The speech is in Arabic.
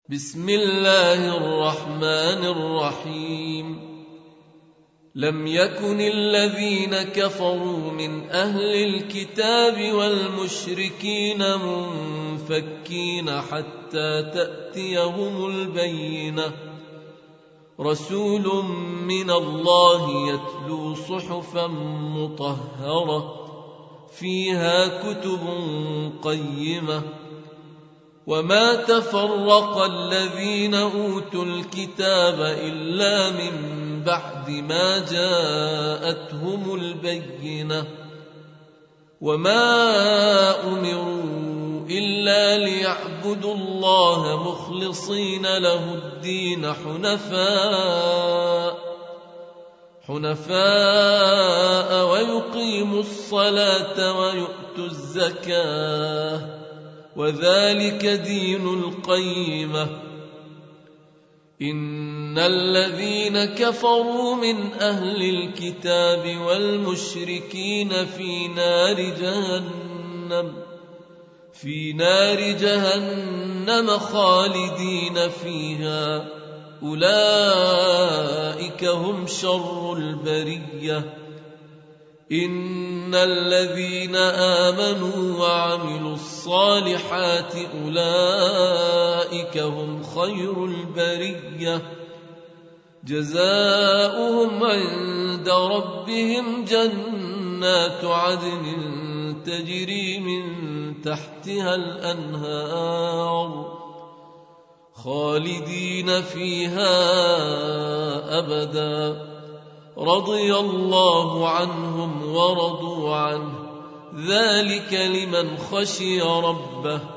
بسم الله الرحمن الرحيم. لم يكن الذين كفروا من أهل الكتاب والمشركين منفكين حتى تأتيهم البينة، رسول من الله يتلو صحفا مطهرة فيها كتب قيمة. وما تفرق الذين أوتوا الكتاب إلا من بعد ما جاءتهم البينة، وما أمروا إلا ليعبدوا الله مخلصين له الدين حنفاء ويقيموا الصلاة ويؤتوا الزكاة، وذلك دين القيمة. إن الذين كفروا من أهل الكتاب والمشركين في نار جهنم خالدين فيها، أولئك هم شر البرية. إن الذين آمنوا وعملوا الصالحات أولئك هم خير البرية، جزاؤهم عند ربهم جنات عدن تجري من تحتها الأنهار خالدين فيها أبدا، رضي الله عنهم ورضوا عنه، ذلك لمن خشي ربه.